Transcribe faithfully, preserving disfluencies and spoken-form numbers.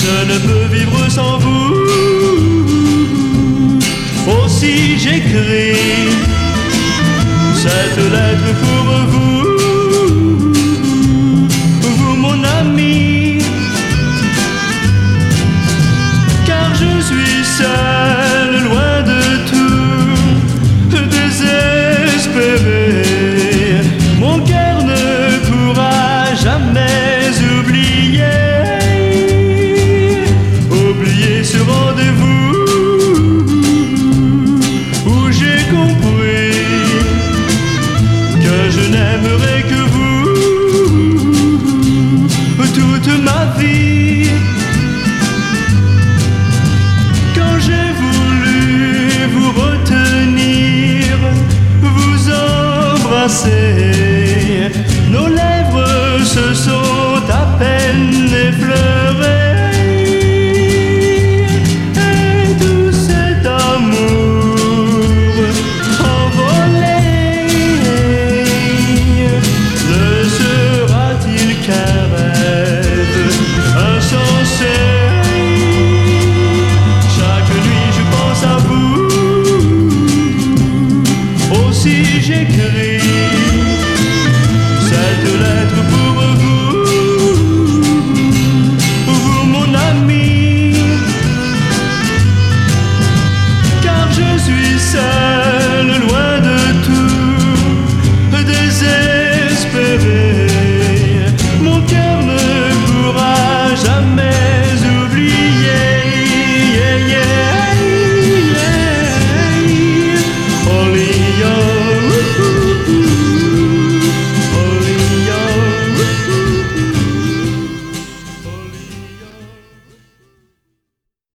je ne peux vivre sans vous. Aussi j'écris cette lettre pour vous, vous mon ami, car je suis seul, loin de tout, désespéré. Mon cœur ne pourra jamais